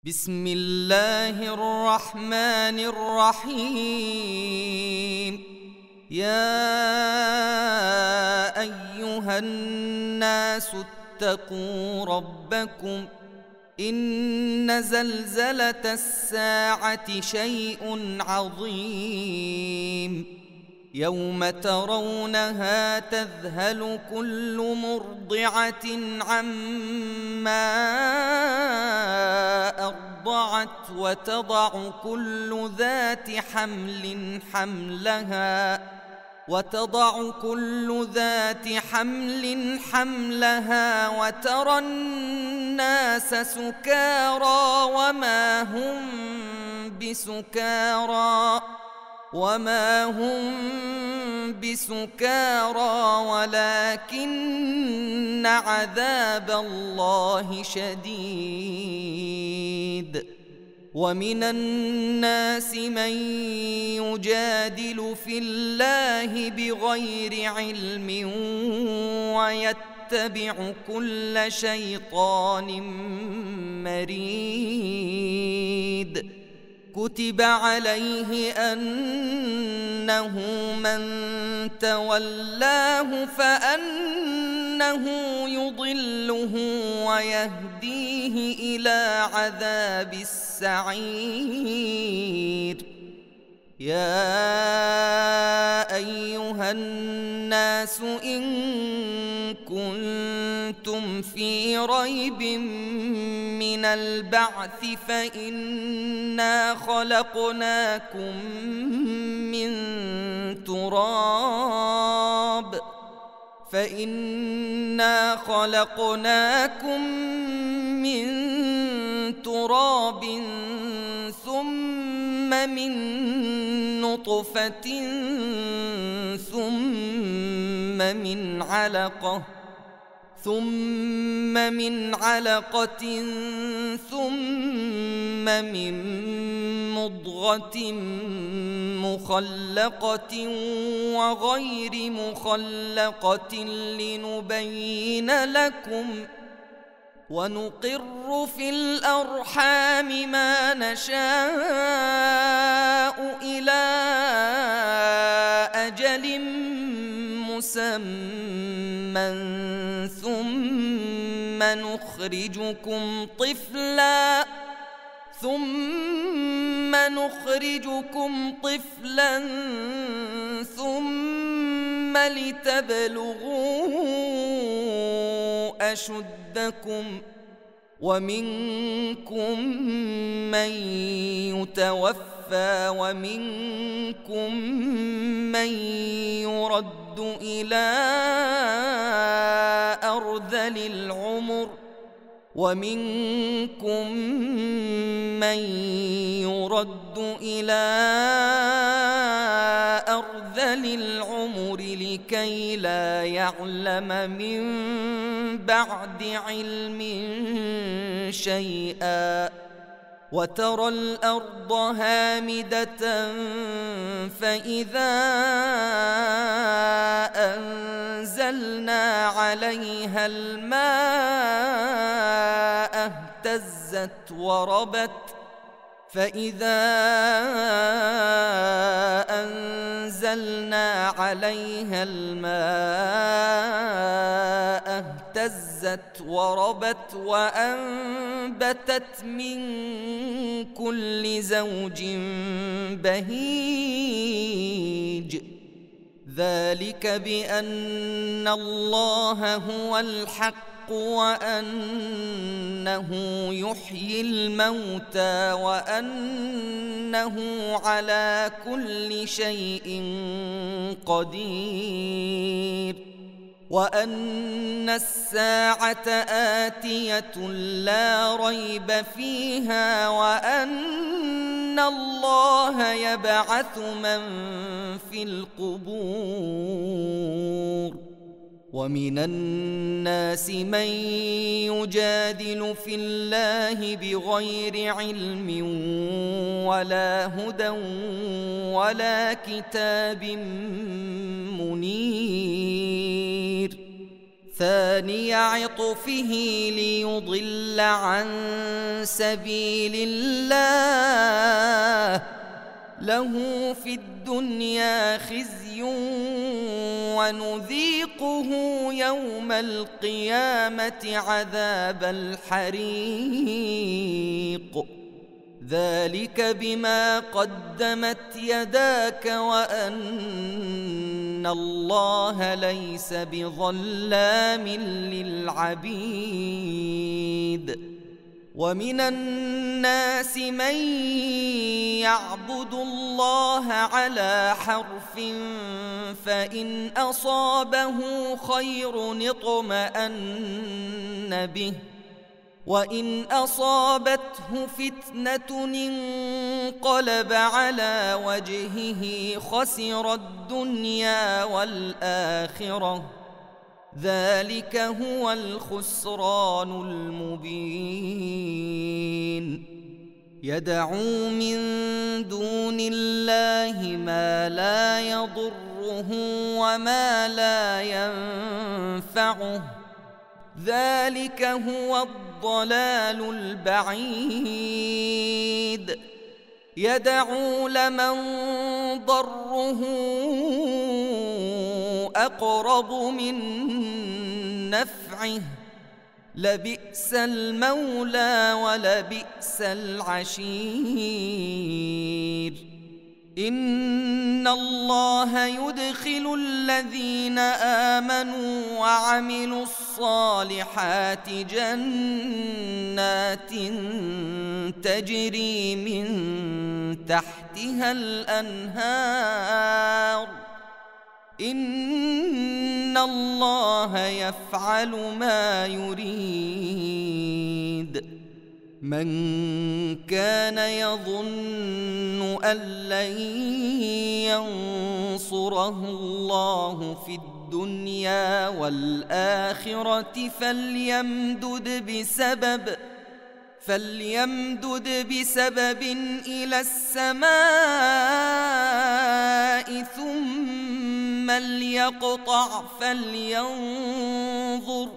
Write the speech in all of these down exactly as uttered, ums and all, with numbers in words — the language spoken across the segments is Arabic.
بسم الله الرحمن الرحيم. يا أيها الناس اتقوا ربكم إن زلزلة الساعة شيء عظيم يوم ترونها تذهل كل مرضعة عما أرضعت وتضع كل ذات حمل حملها وتضع كل ذات حمل حملها وترى الناس سكارى وما هم بسكارى وما هم بسكارى ولكن عذاب الله شديد. ومن الناس من يجادل في الله بغير علم ويتبع كل شيطان مريد. كتب عليه أنه من تولاه فأنه يضله ويهديه إلى عذاب السعير. يا أيها الناس إن كنتم في ريب من البعث فإنا خلقناكم من تراب فإنا خلقناكم من تراب ثم من نطفة ثم من علقة ثم من علقة ثم من مضغة مخلقة وغير مخلقة لنبين لكم ونقر في الأرحام ما نشاء إلى أجل مسمى ثم نخرجكم طفلا ثم نخرجكم طفلا ثم لتبلغوا أشدكم ومنكم من يتوفى ومنكم من يرد إلى أرذل العمر ومنكم من يرد إلى أرذل العمر لكي لا يعلم من بعد علم شيئا. وترى الأرض هامدة فإذا أنزلنا عليها الماء اهتزت وربت فإذا أنزلنا عليها الماء اهتزت وربت وأنبتت من كل زوج بهيج. ذلك بأن الله هو الحق وأنه يحيي الموتى وأنه على كل شيء قدير وأن الساعة آتية لا ريب فيها وأن الله يبعث من في القبور. ومن الناس من يجادل في الله بغير علم ولا هدى ولا كتاب منير ثاني عطفه ليضل عن سبيل الله له في الدنيا خزي ونذيقه يوم القيامة عذاب الحريق ذلك بما قدمت يداك وأن الله ليس بظلام للعبيد ومن الناس من يعبد الله على حرف فإن أصابه خير اطمأن به وإن أصابته فتنة انقلب على وجهه خسر الدنيا والآخرة ذلك هو الخسران المبين يدعو من دون الله ما لا يضره وما لا ينفعه ذلك هو الضلال البعيد يدعو لمن ضره أقرب من نفعه لبئس المولى ولبئس العشير إن الله يدخل الذين آمنوا وعملوا الصالحات جنات تجري من تحتها الأنهار إن الله يفعل ما يريد من كان يظن أن لن ينصره الله في الدنيا والآخرة فليمدد بسبب فليمدد بسبب إلى السماء ثم ليقطع فلينظر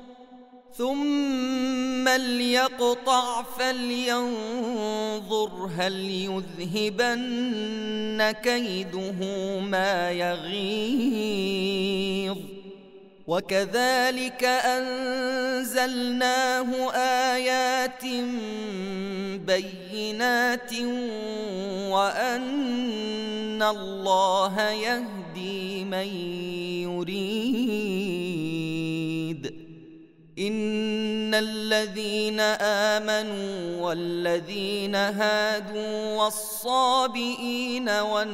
ثم ليقطع فلينظر هل يذهبن كيده ما يغيظ وكذلك أنزلناه آيات بينات وأن الله يهدي من يريد إن الذين آمنوا والذين هادوا والصابئين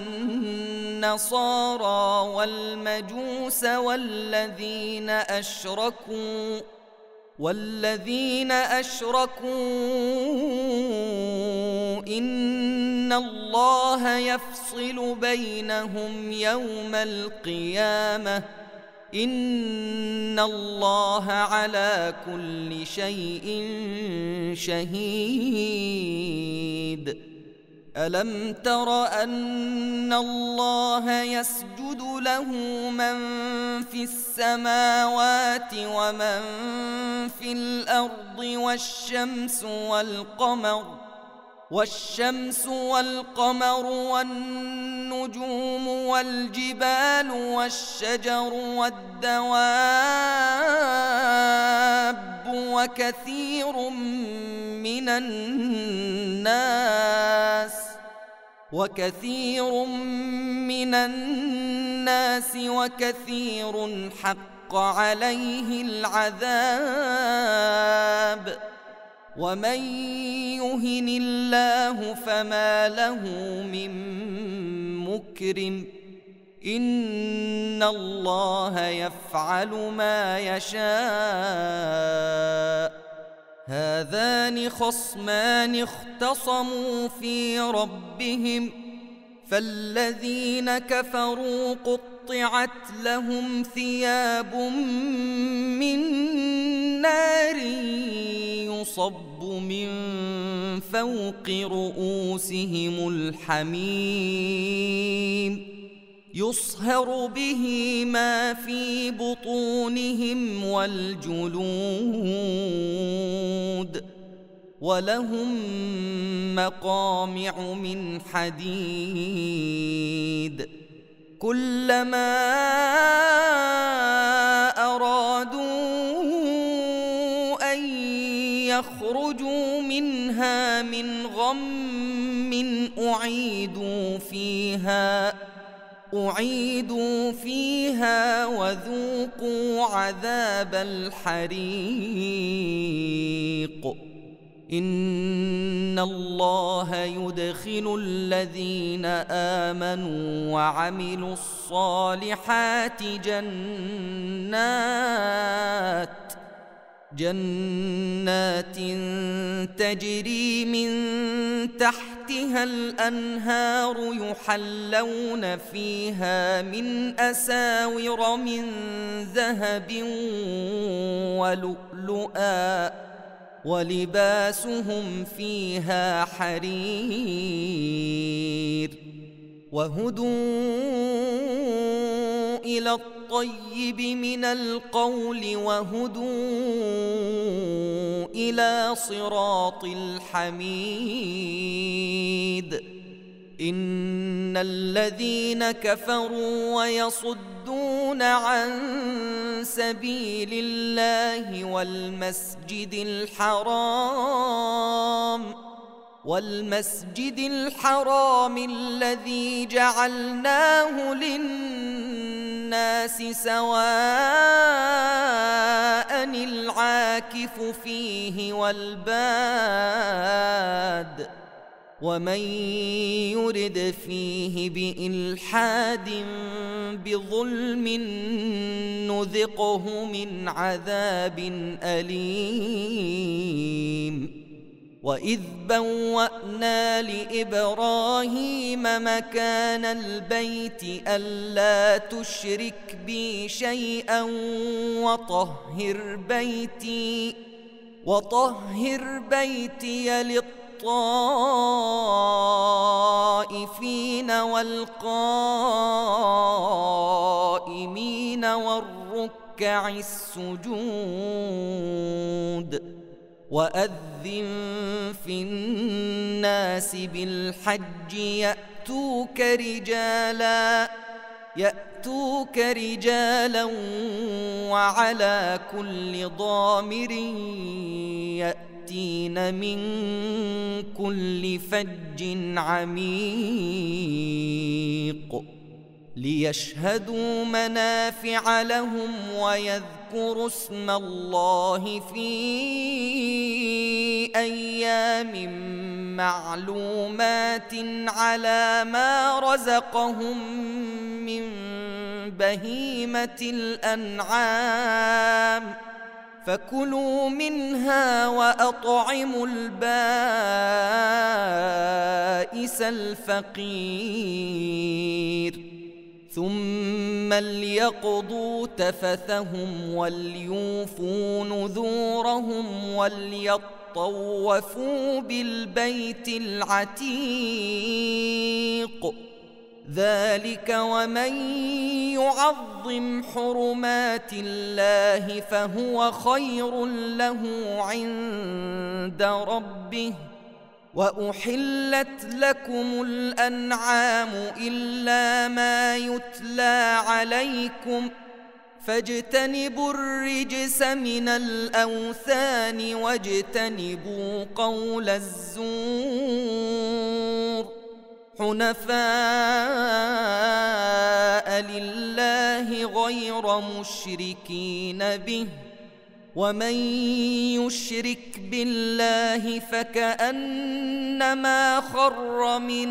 والنصارى والمجوس والذين أشركوا والذين أشركوا إن الله يفصل بينهم يوم القيامة إن الله على كل شيء شهيد ألم تر أن الله يسجد له من في السماوات ومن في الأرض والشمس والقمر والشمس والقمر والنجوم والجبال والشجر والدواب وكثير من الناس وكثير من الناس وكثير حق عليه العذاب ومن يهن الله فما له من مكرم إن الله يفعل ما يشاء هذان خصمان اختصموا في ربهم فالذين كفروا قطعت لهم ثياب من نار يصب من فوق رؤوسهم الحميم يصهر به ما في بطونهم والجلود ولهم مقامع من حديد كلما أرادوا أن يخرجوا منها من غم أعيدوا فيها أعيدوا فيها وذوقوا عذاب الحريق إن الله يدخل الذين آمنوا وعملوا الصالحات جنات جنات تجري من تحتها الأنهار يحلون فيها من أساور من ذهب ولؤلؤا ولباسهم فيها حرير وهدوا إلى الطيب من القول وهدوا إلى صراط الحميد إن الذين كفروا ويصدون عن سبيل الله والمسجد الحرام والمسجد الحرام الذي جعلناه للناس سواء العاكف فيه والباد ومن يرد فيه بإلحاد بظلم نذقه من عذاب أليم وإذ بوأنا لإبراهيم مكان البيت ألا تشرك بي شيئا وطهر بيتي وطهر بيتي للطائفين والقائمين والركع السجود وأذن في الناس بالحج يأتوك رجالا يأتوك رجالا وعلى كل ضامر يأتين من كل فج عميق ليشهدوا منافع لهم ويذكروا اسم الله في أيام معلومات على ما رزقهم من بهيمة الأنعام فكلوا منها وأطعموا البائس الفقير ثم ليقضوا تفثهم وليوفوا نذورهم وليطوفوا بالبيت العتيق ذلك ومن يعظم حرمات الله فهو خير له عند ربه وأحلت لكم الأنعام إلا ما يتلى عليكم فاجتنبوا الرجس من الأوثان واجتنبوا قول الزور حنفاء لله غير مشركين به ومن يشرك بالله فكأنما خر من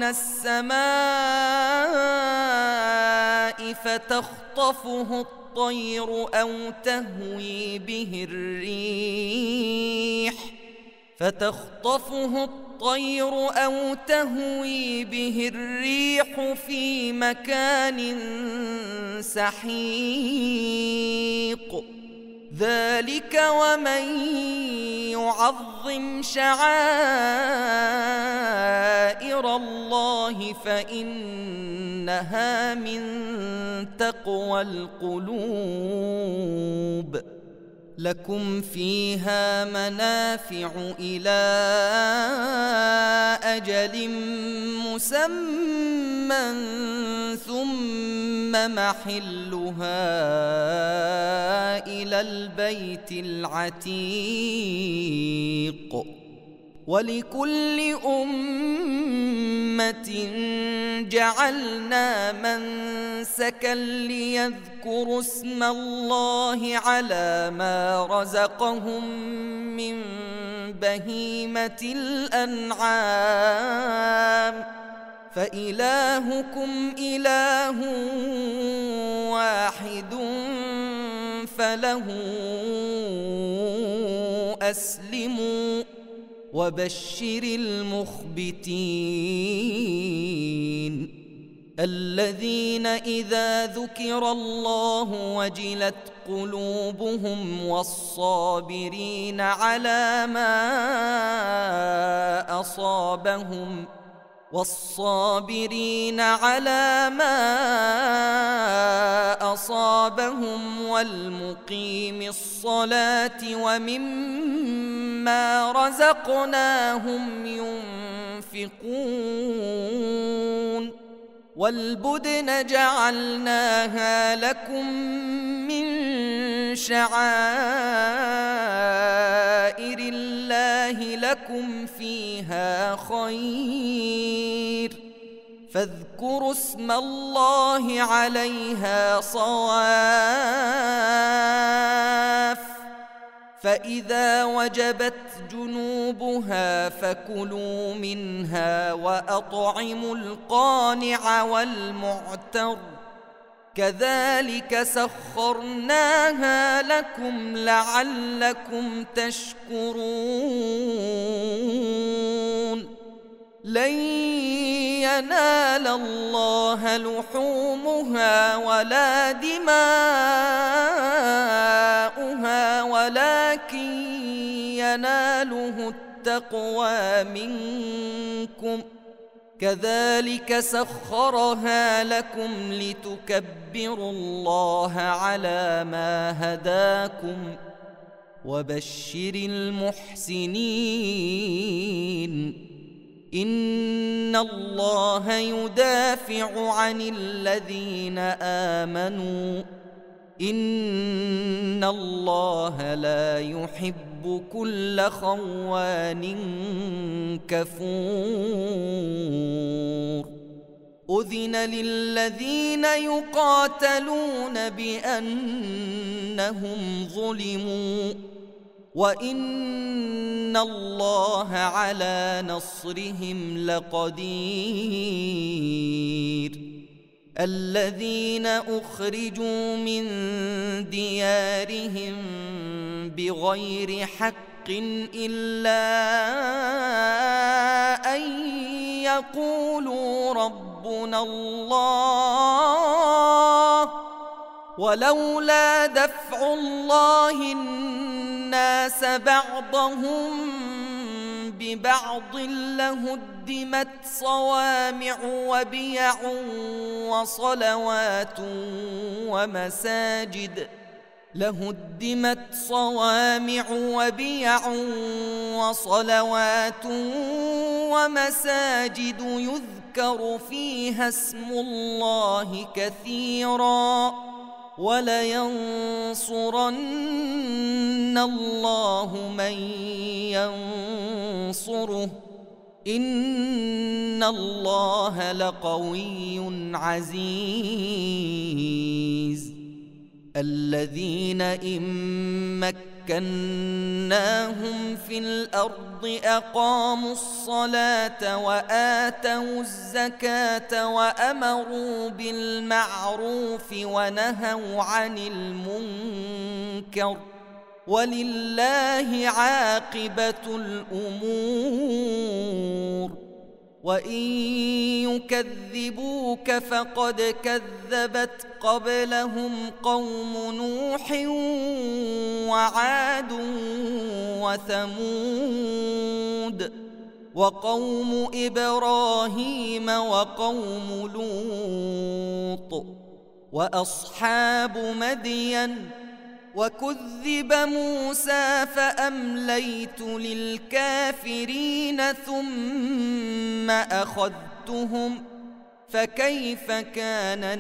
السماء فتخطفه الطير أو تهوي به الريح فتخطفه الطير أو تهوي به الريح في مكان سحيق ذلك ومن يعظم شعائر الله فإن إنها من تقوى القلوب. لكم فيها منافع إلى أجل مسمى ثم محلها إلى البيت العتيق. ولكل أمة جعلنا منسكا ليذكروا اسم الله على ما رزقهم من بهيمة الأنعام فإلهكم إله واحد فله أسلموا وبشر المخبتين الذين إذا ذكر الله وجلت قلوبهم والصابرين على ما أصابهم والصابرين على ما أصابهم والمقيم الصلاة ومما رزقناهم ينفقون. والبدن جعلناها لكم من شعائر الله لكم فيها خير فاذكروا اسم الله عليها صواف فإذا وجبت جنوبها فكلوا منها وأطعموا القانع والمعتر كذلك سخرناها لكم لعلكم تشكرون. لن ينال الله لحومها ولا دماؤها ولكن يناله التقوى منكم كذلك سخرها لكم لتكبروا الله على ما هداكم وبشر المحسنين. إن الله يدافع عن الذين آمنوا إن الله لا يحب كل خوان كفور. أذن للذين يقاتلون بأنهم ظلموا وإن الله على نصرهم لقدير. الذين أخرجوا من ديارهم بغير حق إلا أن يقولوا ربنا الله ولولا دفع الله الناس بعضهم ببعض لهدمت صوامع وبيع وصلوات ومساجد لهدمت صوامع وبيع وصلوات ومساجد يذكر فيها اسم الله كثيرا ولينصرن الله من ينصره إن الله لقوي عزيز. الذين إن مكناهم في الأرض أقاموا الصلاة وآتوا الزكاة وأمروا بالمعروف ونهوا عن المنكر ولله عاقبة الأمور. وإن يكذبوك فقد كذبت قبلهم قوم نوح وعاد وثمود وقوم إبراهيم وقوم لوط وأصحاب مدين وكذب موسى فأمليت للكافرين ثم أخذتهم فكيف كان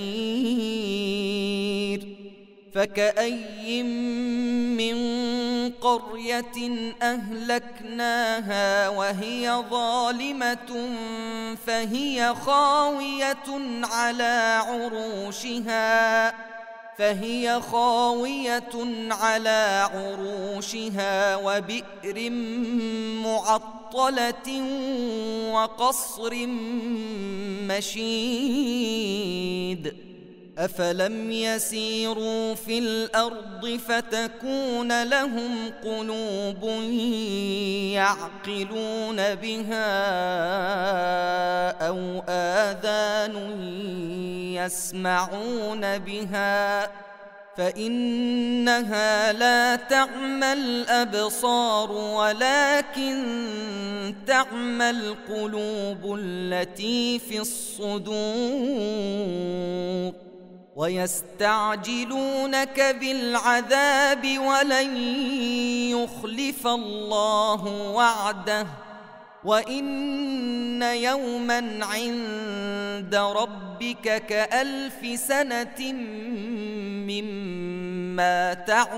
نكير فكأي من قرية أهلكناها وهي ظالمة فهي خاوية على عروشها فهي خاوية على عروشها وبئر معطلة وقصر مشيد أفلم يسيروا في الأرض فتكون لهم قلوب يعقلون بها أو آذان يسمعون بها فإنها لا تعمى الأبصار ولكن تعمى القلوب التي في الصدور ويستعجلونك بالعذاب ولن يخلف الله وعده وإن يوما عند ربك كألف سنة مما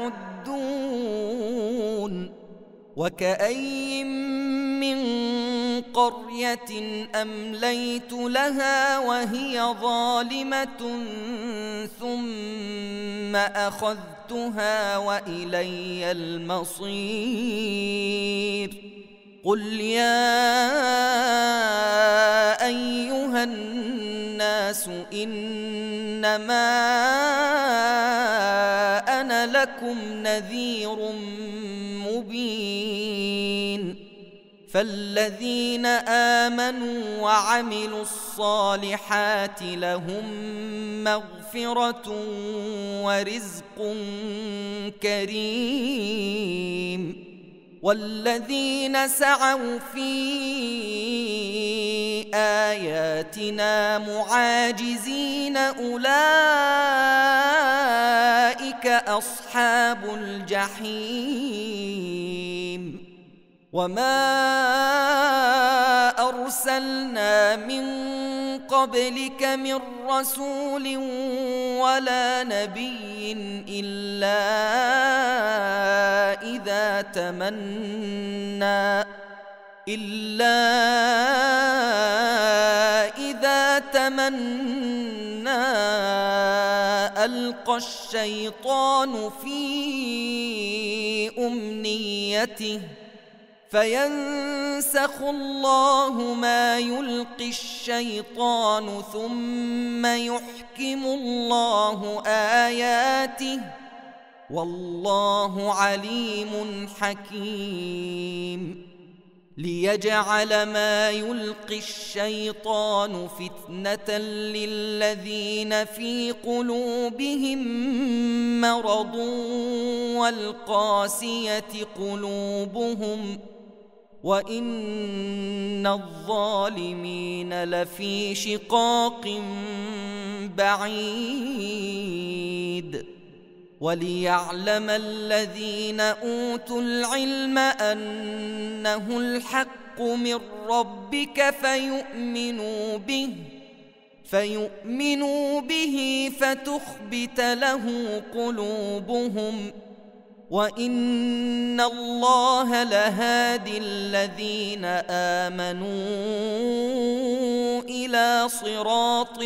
تعدون وكأي من قرية أمليت لها وهي ظالمة ثم أخذتها وإلي المصير قل يا أيها الناس إنما أنا لكم نذير مبين فالذين آمنوا وعملوا الصالحات لهم مغفرة ورزق كريم والذين سعوا في آياتنا معاجزين أولئك أصحاب الجحيم وما أرسلنا من قبلك من رسول ولا نبي إلا إذا تمنى إلا إذا تمنى ألقى الشيطان في أمنيته فينسخ الله ما يلقي الشيطان ثم يحكم الله آياته والله عليم حكيم ليجعل ما يلقي الشيطان فتنة للذين في قلوبهم مرض والقاسية قلوبهم وإن الظالمين لفي شقاق بعيد وليعلم الذين أوتوا العلم أنه الحق من ربك فيؤمنوا به فيؤمنوا به فتخبت له قلوبهم وإن الله لهادي الذين آمنوا إلى صراط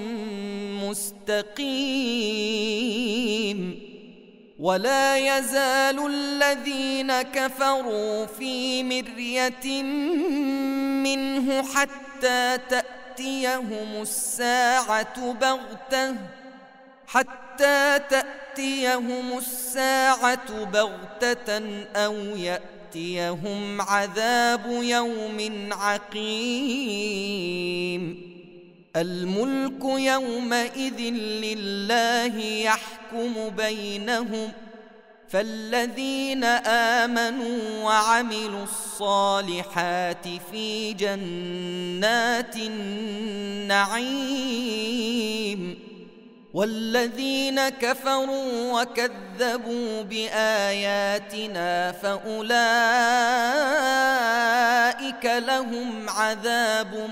مستقيم ولا يزال الذين كفروا في مرية منه حتى تأتيهم الساعة بغتة حتى تأتيهم الساعة بغتة أو يأتيهم عذاب يوم عقيم الملك يومئذ لله يحكم بينهم فالذين آمنوا وعملوا الصالحات في جنات النعيم، والذين كفروا وكذبوا بآياتنا فأولئك لهم عذاب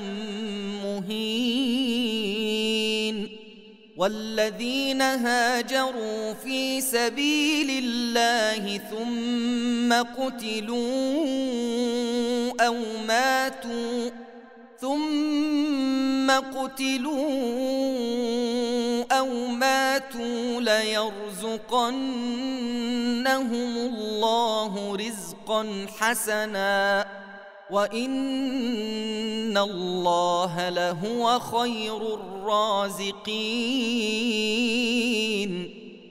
مهين. والذين هاجروا في سبيل الله ثم قتلوا أو ماتوا ثم قتلوا أو ماتوا ليرزقنهم الله رزقا حسنا وإن الله لهو خير الرازقين.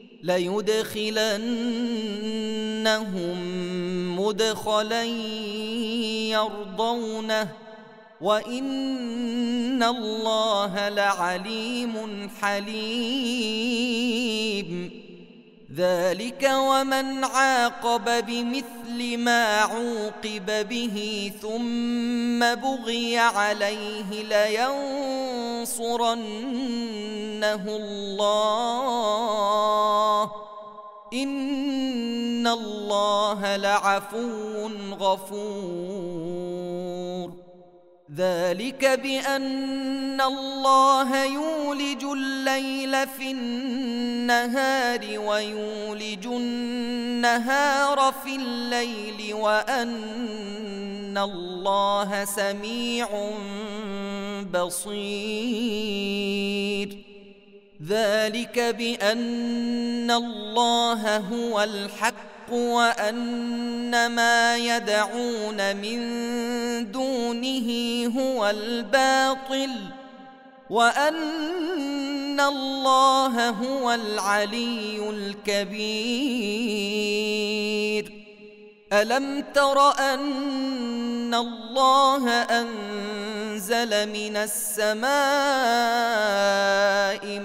ليدخلنهم مدخلا يرضونه وإن الله لعليم حليم. ذلك ومن عاقب بمثل ما عوقب به ثم بغي عليه لينصرنه الله إن الله لعفو غفور. ذلك بأن الله يولج الليل في النهار ويولج النهار في الليل وأن الله سميع بصير. ذلك بأن الله هو الحق وأن ما يدعون من دونه هو الباطل وأن الله هو العلي الكبير. ألم تر أن الله أنزل من السماء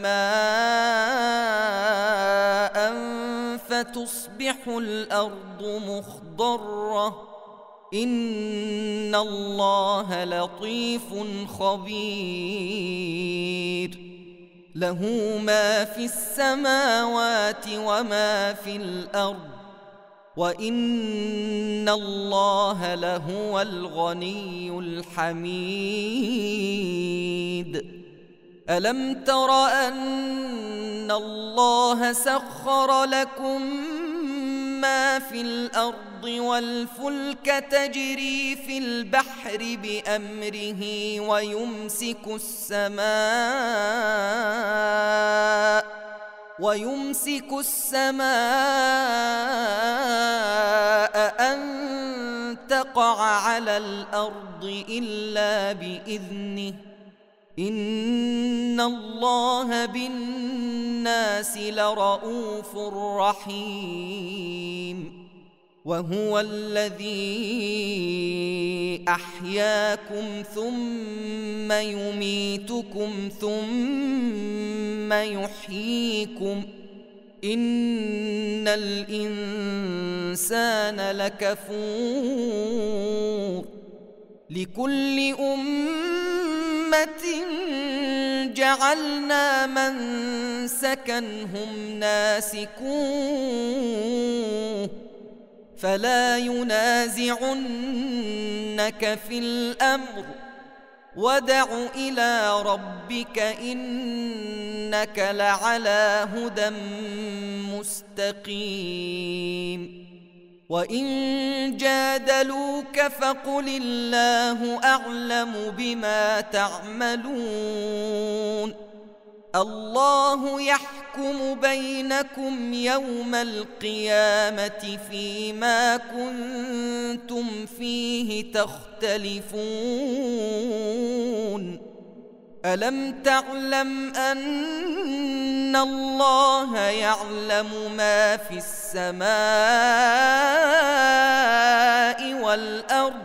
ماء فتصبح الأرض مخضرة إن الله لطيف خبير. له ما في السماوات وما في الأرض وإن الله لهو الغني الحميد. ألم تر أن الله سخر لكم ما في الأرض والفلك تجري في البحر بأمره ويمسك السماء ويمسك السماء أن تقع على الأرض إلا بإذنه إن الله بالناس لرؤوف رحيم. وهو الذي أحياكم ثم يميتكم ثم يحييكم إن الإنسان لكفور. لكل أمة جعلنا منسكا هم ناسكوه فلا ينازعنك في الأمر وادع إلى ربك إنك لعلى هدى مستقيم. وإن جادلوك فقل الله أعلم بما تعملون الله يحكم بينكم يوم القيامة فيما كنتم فيه تختلفون. ألم تعلم أن الله يعلم ما في السماء والأرض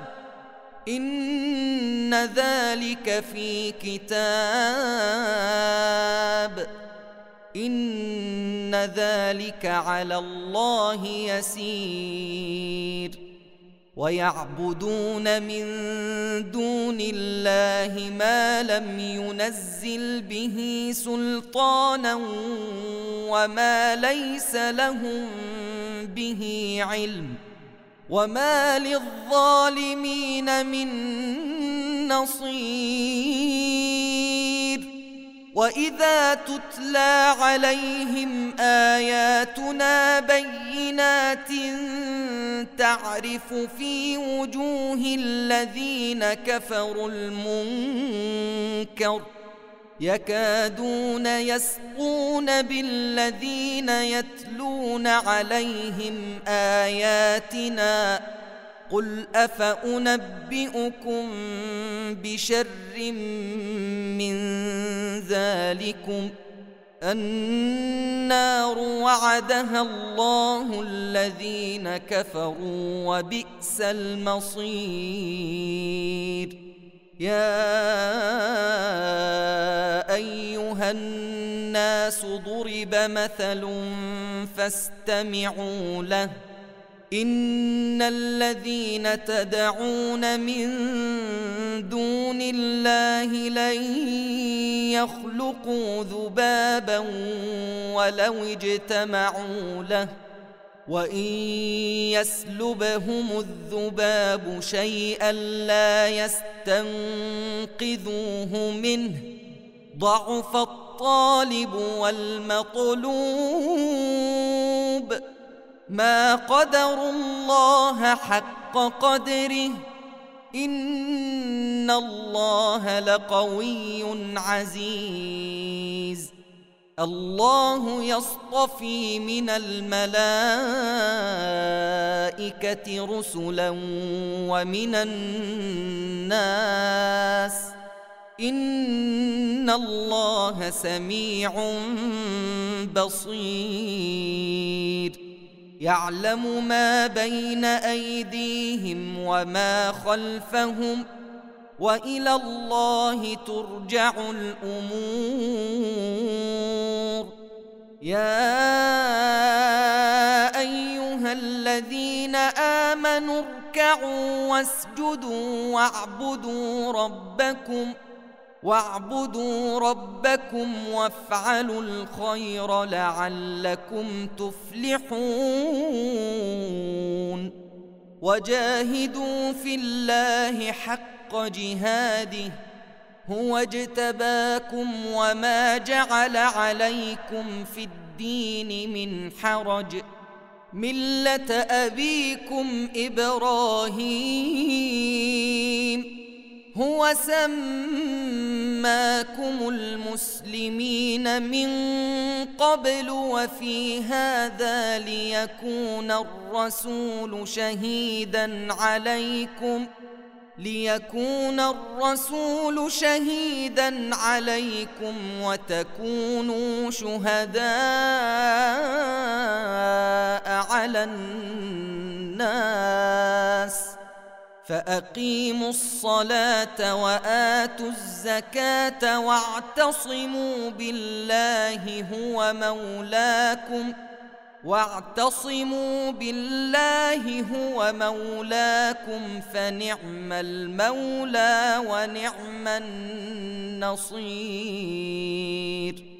إن ذلك في كتاب إن ذلك على الله يسير. ويعبدون من دون الله ما لم ينزل به سلطانا وما ليس لهم به علم، وما للظالمين من نصير. وإذا تتلى عليهم آياتنا بينات تعرف في وجوه الذين كفروا المنكر يكادون يسقون بالذين يتلون عليهم آياتنا. قل أفأنبئكم بشر من ذلكم النار وعدها الله الذين كفروا وبئس المصير. يا أيها الناس ضرب مثل فاستمعوا له. إن الذين تدعون من دون الله لن يخلقوا ذبابا ولو اجتمعوا له، وإن يسلبهم الذباب شيئا لا يستنقذوه منه، ضعف الطالب والمطلوب. ما قدروا الله حق قدره إن الله لقوي عزيز. الله يصطفي من الملائكة رسلا ومن الناس إن الله سميع بصير. يعلم ما بين أيديهم وما خلفهم وإلى الله ترجع الأمور. يا أيها الذين آمنوا اركعوا واسجدوا واعبدوا ربكم واعبدوا ربكم وافعلوا الخير لعلكم تفلحون. وجاهدوا في الله حق جهاده هو اجتباكم وما جعل عليكم في الدين من حرج ملة أبيكم إبراهيم هو سماكم المسلمين من قبل وفي هذا ليكون الرسول شهيدا عليكم ليكون الرسول شهيدا عليكم وتكونوا شهداء على الناس. فأقيموا الصلاة وآتوا الزكاة واعتصموا بالله هو مولاكم واعتصموا بالله هو مولاكم فنعم المولى ونعم النصير.